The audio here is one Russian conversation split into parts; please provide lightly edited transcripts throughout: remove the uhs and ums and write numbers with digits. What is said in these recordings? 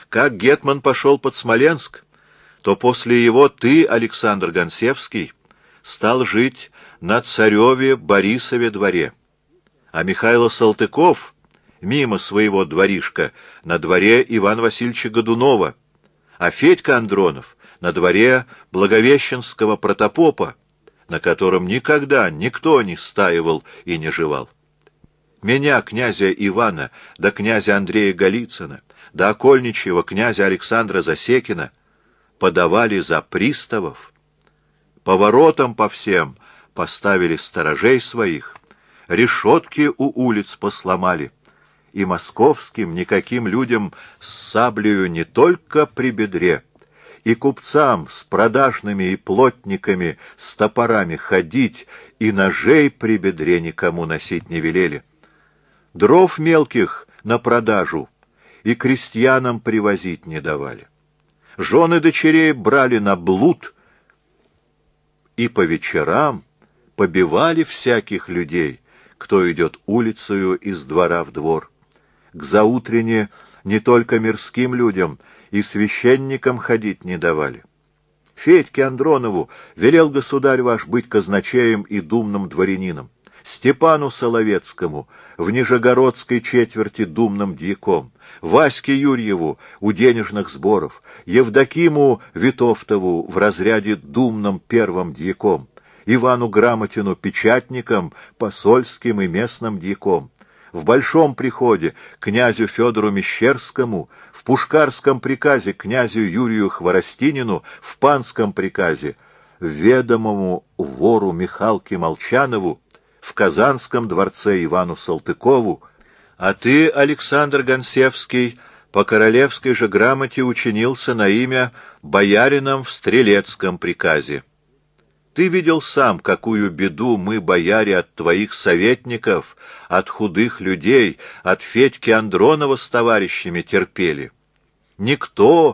Как гетман пошел под Смоленск, то после его ты, Александр Гонсевский, стал жить на цареве Борисове дворе, а Михайло Салтыков мимо своего дворишка на дворе Ивана Васильевича Годунова, а Федька Андронов на дворе Благовещенского протопопа, на котором никогда никто не стаивал и не жевал. Меня, князя Ивана, да князя Андрея Голицына, да окольничьего князя Александра Засекина подавали за приставов, по воротам по всем поставили сторожей своих, решетки у улиц посломали, и московским никаким людям с саблею не только при бедре, и купцам с продажными и плотниками с топорами ходить, и ножей при бедре никому носить не велели. Дров мелких на продажу и крестьянам привозить не давали. Жены дочерей брали на блуд, и по вечерам побивали всяких людей, кто идет улицею из двора в двор. К заутрене не только мирским людям и священникам ходить не давали. Федьке Андронову велел государь ваш быть казначеем и думным дворянином, Степану Соловецкому в Нижегородской четверти думным дьяком, Ваське Юрьеву у денежных сборов, Евдокиму Витовтову в разряде думным первым дьяком, Ивану Грамотину печатником, посольским и местным дьяком, в Большом приходе князю Федору Мещерскому, в Пушкарском приказе князю Юрию Хворостинину, в Панском приказе ведомому вору Михалке Молчанову, в Казанском дворце Ивану Салтыкову, а ты, Александр Гонсевский, по королевской же грамоте учинился на имя боярином в Стрелецком приказе. Ты видел сам, какую беду мы, бояре, от твоих советников, от худых людей, от Федьки Андронова с товарищами терпели. Никто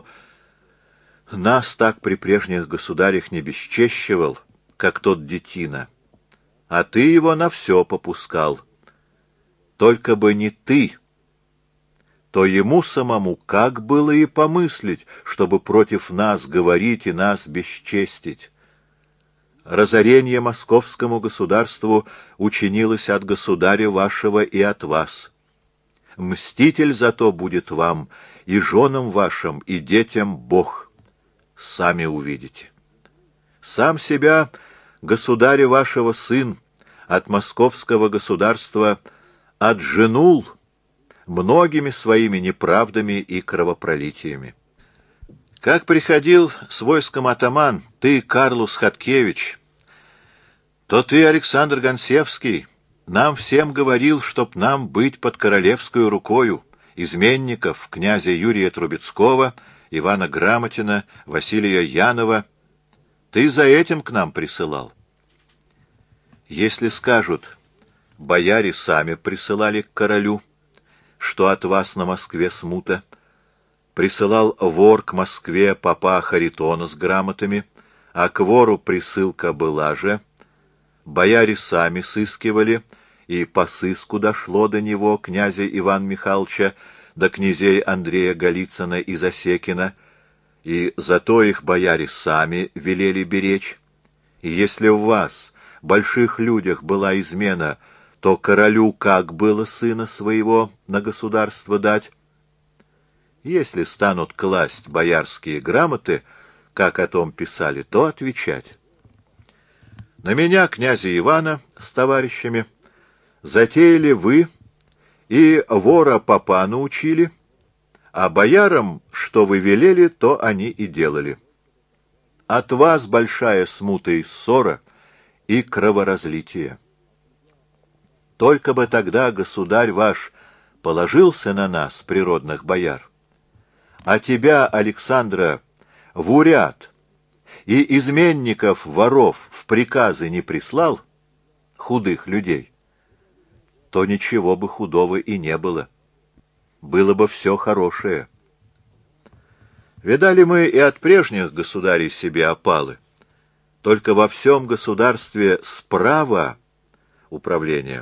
нас так при прежних государях не бесчещивал, как тот детина, а ты его на все попускал. Только бы не ты, то ему самому как было и помыслить, чтобы против нас говорить и нас бесчестить. Разорение московскому государству учинилось от государя вашего и от вас. Мститель зато будет вам, и женам вашим, и детям Бог. Сами увидите. Сам себя государя вашего сын от московского государства отженул многими своими неправдами и кровопролитиями. Как приходил с войском атаман, ты, Карлус Хаткевич, то ты, Александр Гонсевский, нам всем говорил, чтоб нам быть под королевскую рукою изменников князя Юрия Трубецкого, Ивана Грамотина, Василия Янова. Ты за этим к нам присылал. Если скажут, бояре сами присылали к королю, что от вас на Москве смута, присылал вор к Москве попа Харитона с грамотами, а к вору присылка была же, бояре сами сыскивали, и по сыску дошло до него князя Ивана Михайловича, до князей Андрея Голицына и Засекина, и зато их бояре сами велели беречь. И если у вас, больших людях, была измена, то королю как было сына своего на государство дать? Если станут класть боярские грамоты, как о том писали, то отвечать. На меня, князя Ивана, с товарищами, затеяли вы и вора попа научили, а боярам, что вы велели, то они и делали. От вас большая смута и ссора, и кроворазлитие. Только бы тогда государь ваш положился на нас, природных бояр, а тебя, Александра, в уряд и изменников, воров в приказы не прислал, худых людей, то ничего бы худого и не было. Было бы все хорошее. Видали мы и от прежних государей себе опалы. Только во всем государстве справа управления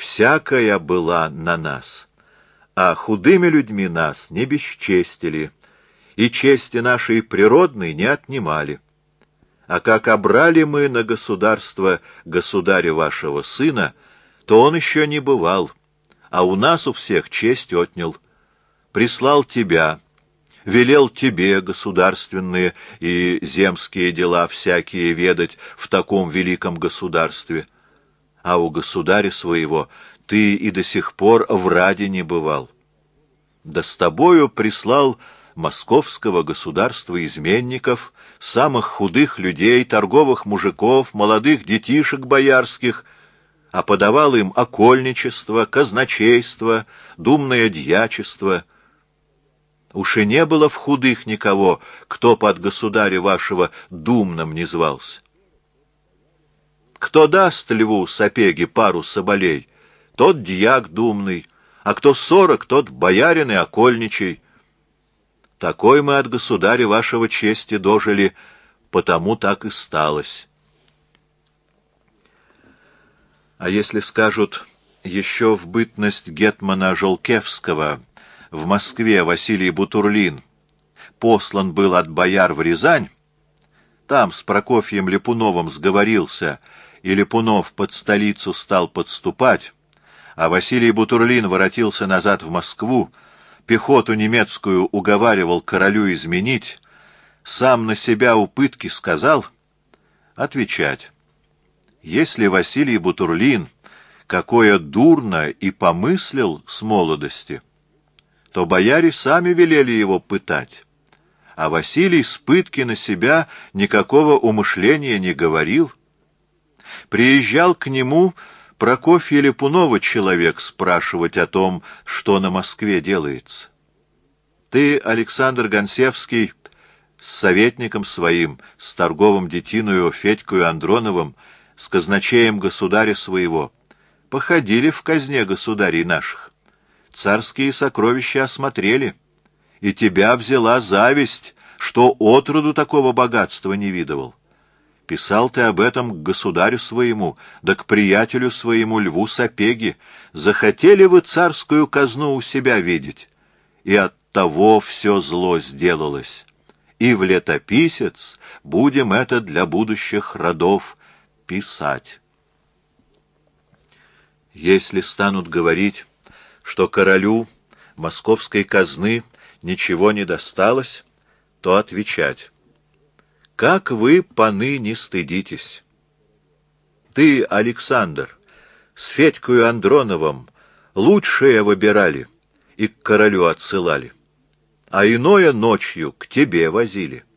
всякая была на нас, а худыми людьми нас не бесчестили, и чести нашей природной не отнимали. А как обрали мы на государство государя вашего сына, то он еще не бывал, а у нас у всех честь отнял. Прислал тебя, велел тебе государственные и земские дела всякие ведать в таком великом государстве, а у государя своего ты и до сих пор в раде не бывал. Да с тобою прислал московского государства изменников, самых худых людей, торговых мужиков, молодых детишек боярских, а подавал им окольничество, казначейство, думное дьячество. Уж и не было в худых никого, кто под государя вашего думным не звался. Кто даст льву Сапеги пару соболей, тот дьяк думный, а кто 40, тот боярин и окольничий. Такой мы от государя вашего чести дожили, потому так и сталось. А если скажут, еще в бытность гетмана Жолкевского в Москве Василий Бутурлин послан был от бояр в Рязань, там с Прокофьем Липуновым сговорился, и Липунов под столицу стал подступать, а Василий Бутурлин воротился назад в Москву, пехоту немецкую уговаривал королю изменить, сам на себя упытки сказал, отвечать: если Василий Бутурлин какое дурно и помыслил с молодости, то бояре сами велели его пытать, а Василий с пытки на себя никакого умышления не говорил. Приезжал к нему Прокофья Липунова человек спрашивать о том, что на Москве делается. Ты, Александр Гонсевский, с советником своим, с торговым детиною Федькою Андроновым, с казначеем государя своего, походили в казне государей наших, царские сокровища осмотрели, и тебя взяла зависть, что отроду такого богатства не видывал. Писал ты об этом к государю своему, да к приятелю своему Льву Сапеги. Захотели вы царскую казну у себя видеть, и оттого все зло сделалось. И в летописец будем это для будущих родов писать. Если станут говорить, что королю московской казны ничего не досталось, то отвечать: как вы, паны, не стыдитесь? Ты, Александр, с Федькою Андроновым лучшее выбирали и к королю отсылали, а иное ночью к тебе возили.